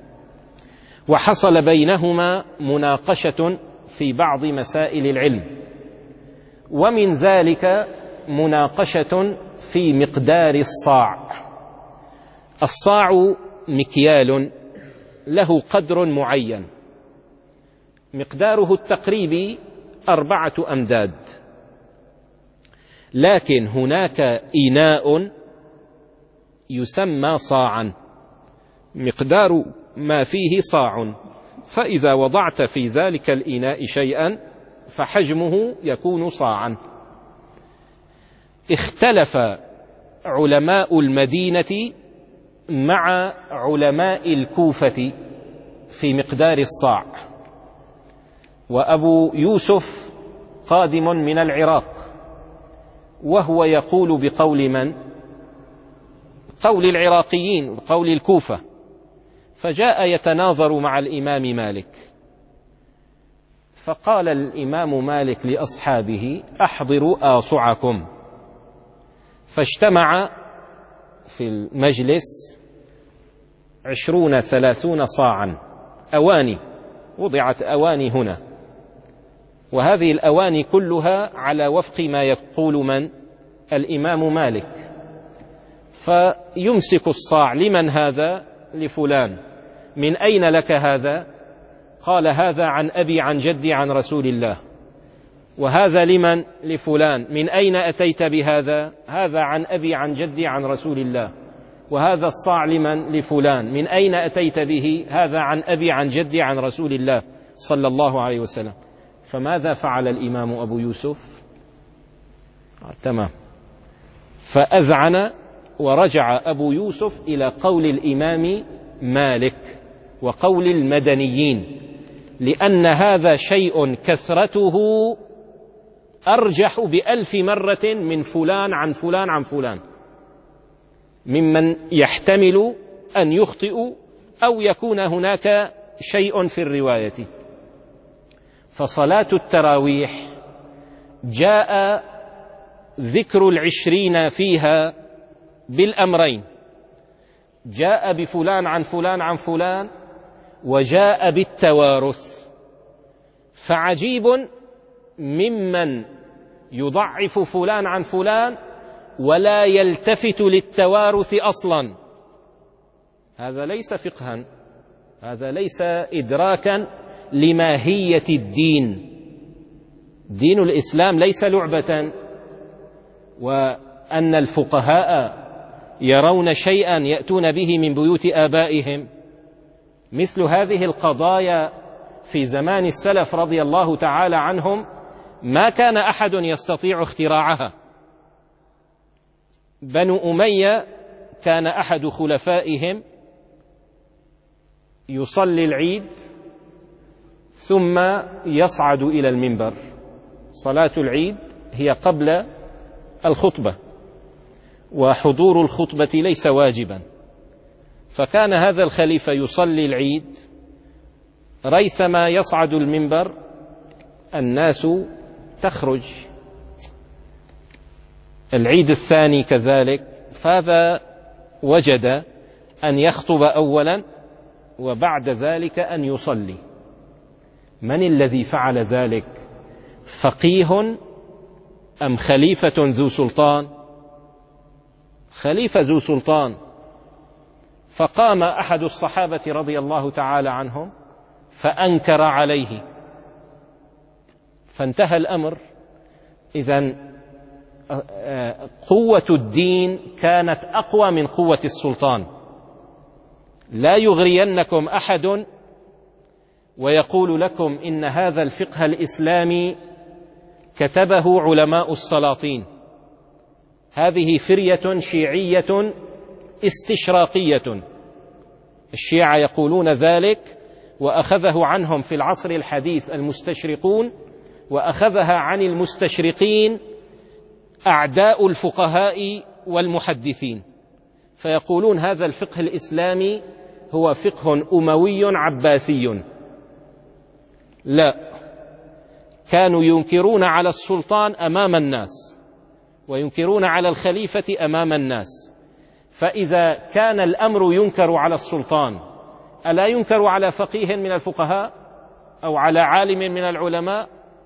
وحصل بينهما مناقشة في بعض مسائل العلم، ومن ذلك مناقشة في مقدار الصاع. الصاع مكيال له قدر معين، مقداره التقريبي أربعة أمداد، لكن هناك إناء يسمى صاعا مقدار ما فيه صاع، فإذا وضعت في ذلك الإناء شيئا فحجمه يكون صاعا. اختلف علماء المدينة مع علماء الكوفة في مقدار الصاع. وأبو يوسف قادم من العراق، وهو يقول بقول من؟ قول العراقيين وقول الكوفة. فجاء يتناظر مع الإمام مالك، فقال الإمام مالك لأصحابه: أحضروا آصعكم. فاجتمع في المجلس عشرون ثلاثون صاعا، أواني، وضعت أواني هنا، وهذه الأواني كلها على وفق ما يقول من؟ الإمام مالك. فيمسك الصاع: لمن هذا؟ لفلان. من أين لك هذا؟ قال: هذا عن أبي عن جدي عن رسول الله. وهذا لمن؟ لفلان. من أين أتيت بهذا؟ هذا عن أبي عن جدي عن رسول الله. وهذا الصاع لمن؟ لفلان. من أين أتيت به؟ هذا عن أبي عن جدي عن رسول الله صلى الله عليه وسلم. فماذا فعل الإمام أبو يوسف؟ آه تمام. فأذعن ورجع أبو يوسف إلى قول الإمام مالك وقول المدنيين، لأن هذا شيء كثرته أرجح بألف مرة من فلان عن فلان عن فلان، ممن يحتمل أن يخطئ أو يكون هناك شيء في الرواية. فصلاة التراويح جاء ذكر العشرين فيها بالأمرين: جاء بفلان عن فلان عن فلان، وجاء بالتوارث. فعجيب ممن يضعف فلان عن فلان ولا يلتفت للتوارث أصلا. هذا ليس فقها، هذا ليس إدراكا لماهية الدين. دين الإسلام ليس لعبة، وأن الفقهاء يرون شيئا يأتون به من بيوت آبائهم. مثل هذه القضايا في زمان السلف رضي الله تعالى عنهم ما كان أحد يستطيع اختراعها. بنو أمية كان أحد خلفائهم يصلي العيد ثم يصعد إلى المنبر. صلاة العيد هي قبل الخطبة، وحضور الخطبة ليس واجبا. فكان هذا الخليفة يصلي العيد، ريثما يصعد المنبر الناس تخرج. العيد الثاني كذلك، فهذا وجد أن يخطب أولا وبعد ذلك أن يصلي. من الذي فعل ذلك؟ فقيه أم خليفة ذو سلطان؟ خليفة ذو سلطان. فقام أحد الصحابة رضي الله تعالى عنهم فأنكر عليه، فانتهى الأمر. إذن قوة الدين كانت أقوى من قوة السلطان. لا يغرينكم أحد ويقول لكم إن هذا الفقه الإسلامي كتبه علماء السلاطين. هذه فرية شيعية استشراقية، الشيعة يقولون ذلك، وأخذه عنهم في العصر الحديث المستشرقون، وأخذها عن المستشرقين أعداء الفقهاء والمحدثين، فيقولون هذا الفقه الإسلامي هو فقه أموي عباسي. لا، كانوا ينكرون على السلطان أمام الناس وينكرون على الخليفة أمام الناس. فإذا كان الأمر ينكر على السلطان، ألا ينكر على فقيه من الفقهاء أو على عالم من العلماء؟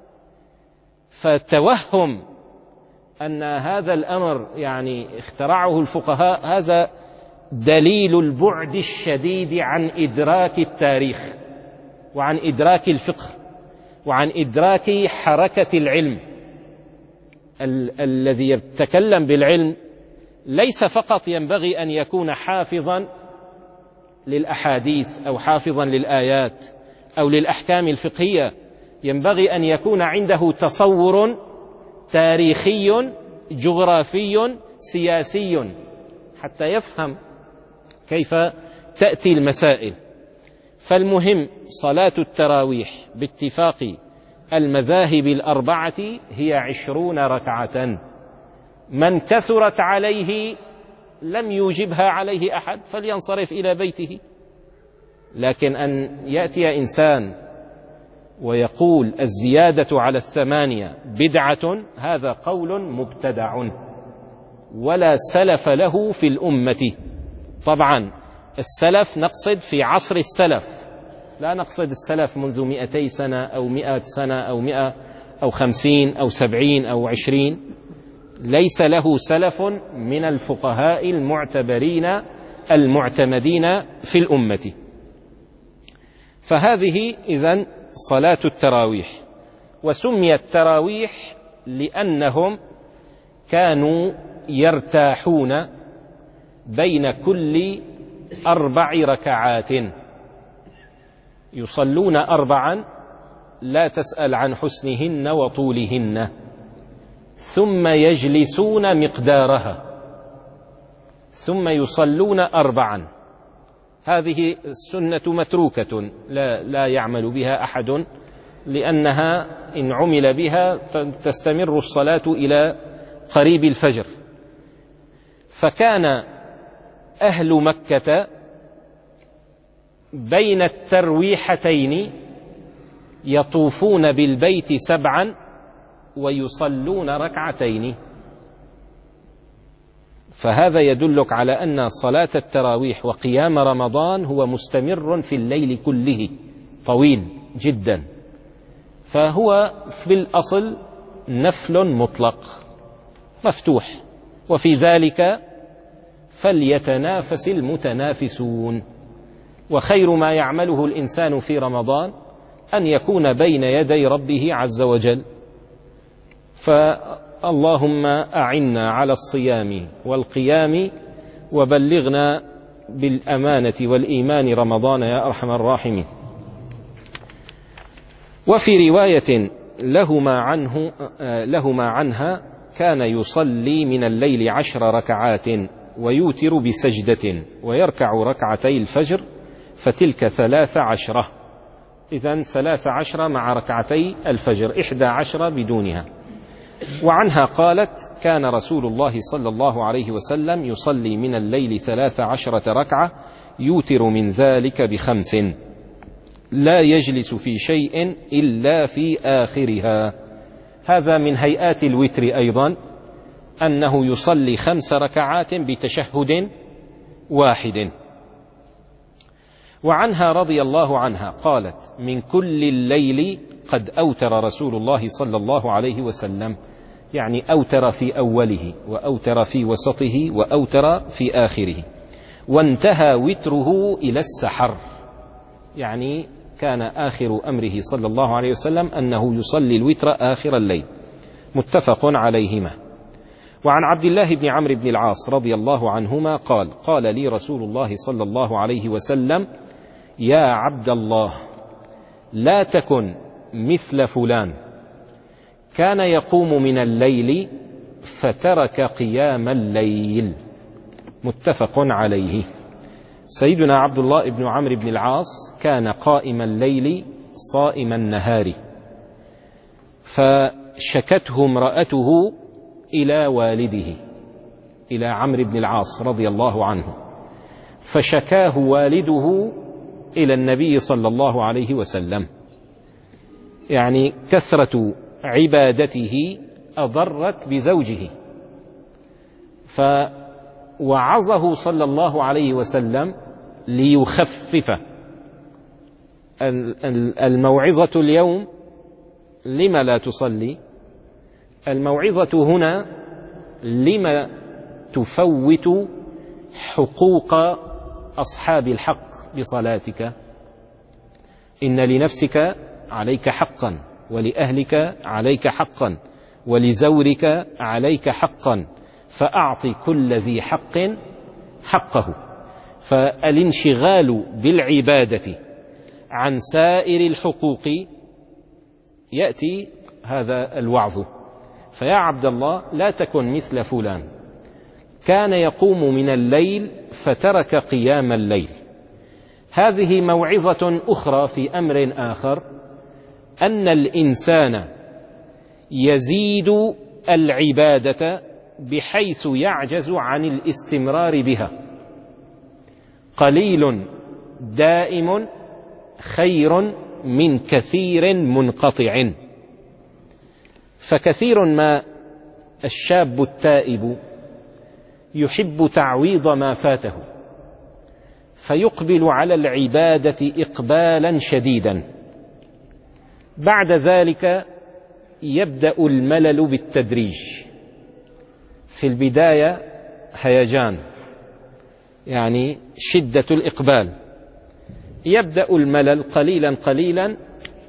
فتوهم أن هذا الأمر يعني اخترعه الفقهاء، هذا دليل البعد الشديد عن إدراك التاريخ وعن إدراك الفقه وعن إدراك حركة العلم. ال- الذي يتكلم بالعلم ليس فقط ينبغي أن يكون حافظا للأحاديث أو حافظا للآيات أو للأحكام الفقهية، ينبغي أن يكون عنده تصور تاريخي جغرافي سياسي حتى يفهم كيف تأتي المسائل. فالمهم صلاة التراويح باتفاق المذاهب الأربعة هي عشرون ركعة. من كثرت عليه لم يوجبها عليه أحد فلينصرف إلى بيته. لكن أن يأتي إنسان ويقول الزيادة على الثمانية بدعة، هذا قول مبتدع ولا سلف له في الأمة. طبعا السلف نقصد في عصر السلف، لا نقصد السلف منذ مئتي سنة أو مئة سنة أو مئة أو خمسين أو سبعين أو عشرين. ليس له سلف من الفقهاء المعتبرين المعتمدين في الأمة. فهذه إذن صلاة التراويح. وسميت تراويح لأنهم كانوا يرتاحون بين كل أربع ركعات، يصلون أربعا لا تسأل عن حسنهن وطولهن، ثم يجلسون مقدارها، ثم يصلون أربعا. هذه السنة متروكة لا, لا يعمل بها أحد، لأنها إن عمل بها تستمر الصلاة إلى قريب الفجر. فكان أهل مكة بين الترويحتين يطوفون بالبيت سبعا ويصلون ركعتين. فهذا يدلك على أن صلاة التراويح وقيام رمضان هو مستمر في الليل كله، طويل جدا، فهو في الأصل نفل مطلق مفتوح. وفي ذلك فليتنافس المتنافسون. وخير ما يعمله الإنسان في رمضان أن يكون بين يدي ربه عز وجل. فاللهم أعنا على الصيام والقيام وبلغنا بالأمانة والإيمان رمضان يا أرحم الراحمين. وفي رواية لهما عنه لهما عنها كان يصلي من الليل عشر ركعات ويوتر بسجدة ويركع ركعتي الفجر، فتلك ثلاث عشرة. إذن ثلاث عشرة مع ركعتي الفجر، إحدى عشرة بدونها. وعنها قالت كان رسول الله صلى الله عليه وسلم يصلي من الليل ثلاث عشرة ركعة يوتر من ذلك بخمس، لا يجلس في شيء إلا في آخرها. هذا من هيئات الوتر أيضا، أنه يصلي خمس ركعات بتشهد واحد. وعنها رضي الله عنها قالت من كل الليل قد أوتر رسول الله صلى الله عليه وسلم، يعني أوتر في أوله وأوتر في وسطه وأوتر في آخره، وانتهى وتره إلى السحر، يعني كان آخر أمره صلى الله عليه وسلم أنه يصلي الوتر آخر الليل. متفق عليهما. وعن عبد الله بن عمرو بن العاص رضي الله عنهما قال قال لي رسول الله صلى الله عليه وسلم يا عبد الله لا تكن مثل فلان كان يقوم من الليل فترك قيام الليل. متفق عليه. سيدنا عبد الله بن عمرو بن العاص كان قائم الليل صائم النهار، فشكته امرأته إلى والده إلى عمرو بن العاص رضي الله عنه، فشكاه والده إلى النبي صلى الله عليه وسلم، يعني كثرة عبادته أضرت بزوجه، فوعظه صلى الله عليه وسلم ليخفف. الموعظة اليوم لما لا تصلي؟ الموعظة هنا لما تفوت حقوق أصحاب الحق بصلاتك؟ إن لنفسك عليك حقا، ولأهلك عليك حقا، ولزورك عليك حقا، فأعط كل ذي حق حقه. فالانشغال بالعبادة عن سائر الحقوق يأتي هذا الوعظ. فيا عبد الله لا تكن مثل فلان كان يقوم من الليل فترك قيام الليل. هذه موعظة أخرى في أمر آخر، أن الإنسان يزيد العبادة بحيث يعجز عن الاستمرار بها. قليل دائم خير من كثير منقطع. فكثير ما الشاب التائب يحب تعويض ما فاته، فيقبل على العبادة إقبالا شديدا. بعد ذلك يبدأ الملل بالتدريج. في البداية هيجان، يعني شدة الإقبال، يبدأ الملل قليلا قليلا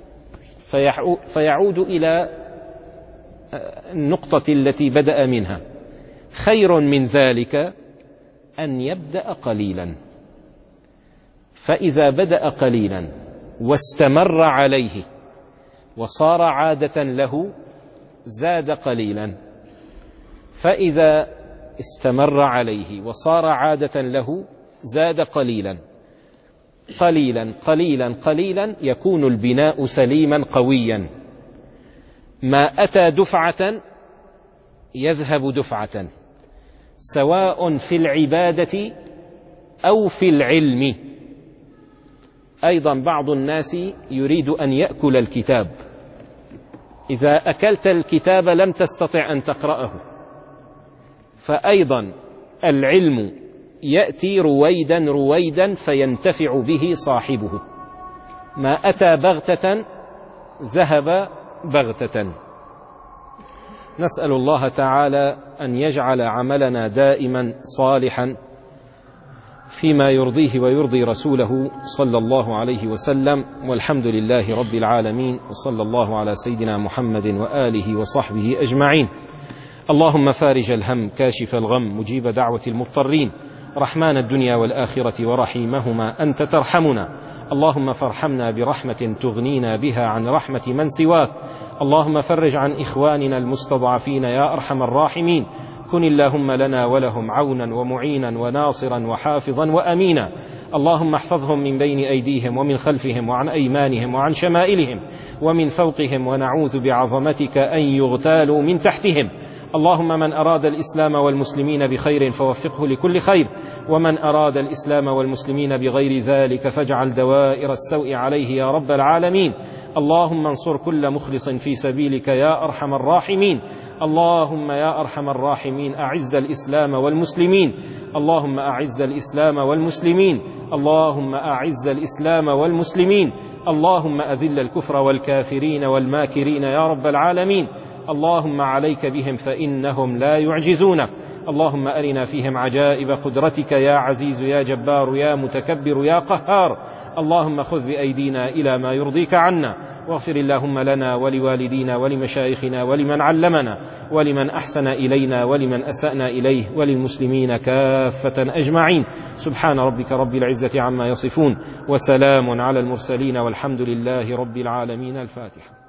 فيعود إلى النقطة التي بدأ منها. خير من ذلك أن يبدأ قليلا، فإذا بدأ قليلا واستمر عليه وصار عادة له زاد قليلا، فإذا استمر عليه وصار عادة له زاد قليلا قليلا قليلا قليلا، يكون البناء سليما قويا. ما أتى دفعة يذهب دفعة، سواء في العبادة أو في العلم. أيضا بعض الناس يريد أن يأكل الكتاب، إذا أكلت الكتاب لم تستطع أن تقرأه. فأيضا العلم يأتي رويدا رويدا فينتفع به صاحبه. ما أتى بغتة ذهب بغتة. نسأل الله تعالى أن يجعل عملنا دائما صالحا فيما يرضيه ويرضي رسوله صلى الله عليه وسلم، والحمد لله رب العالمين، وصلى الله على سيدنا محمد وآله وصحبه أجمعين. اللهم فارج الهم كاشف الغم مجيب دعوة المضطرين رحمن الدنيا والآخرة ورحيمهما أنت ترحمنا. اللهم فارحمنا برحمة تغنينا بها عن رحمة من سواك. اللهم فرج عن إخواننا المستضعفين يا أرحم الراحمين. كن اللهم لنا ولهم عونا ومعينا وناصرا وحافظا وأمينا. اللهم احفظهم من بين أيديهم ومن خلفهم وعن أيمانهم وعن شمائلهم ومن فوقهم، ونعوذ بعظمتك أن يغتالوا من تحتهم. اللهم من أراد الإسلام والمسلمين بخير فوفقه لكل خير، ومن أراد الإسلام والمسلمين بغير ذلك فاجعل دوائر السوء عليه يا رب العالمين. اللهم انصر كل مخلص في سبيلك يا أرحم الراحمين. اللهم يا أرحم الراحمين أعز الإسلام والمسلمين. اللهم أعز الإسلام والمسلمين. اللهم أعز الإسلام والمسلمين. اللهم أذل الكفر والكافرين والماكرين يا رب العالمين. اللهم عليك بهم فإنهم لا يعجزونك. اللهم أرنا فيهم عجائب قدرتك يا عزيز يا جبار يا متكبر يا قهار. اللهم خذ بأيدينا إلى ما يرضيك عنا، واغفر اللهم لنا ولوالدينا ولمشايخنا ولمن علمنا ولمن أحسن إلينا ولمن أسأنا إليه وللمسلمين كافة أجمعين. سبحان ربك رب العزة عما يصفون، وسلام على المرسلين، والحمد لله رب العالمين. الفاتحة.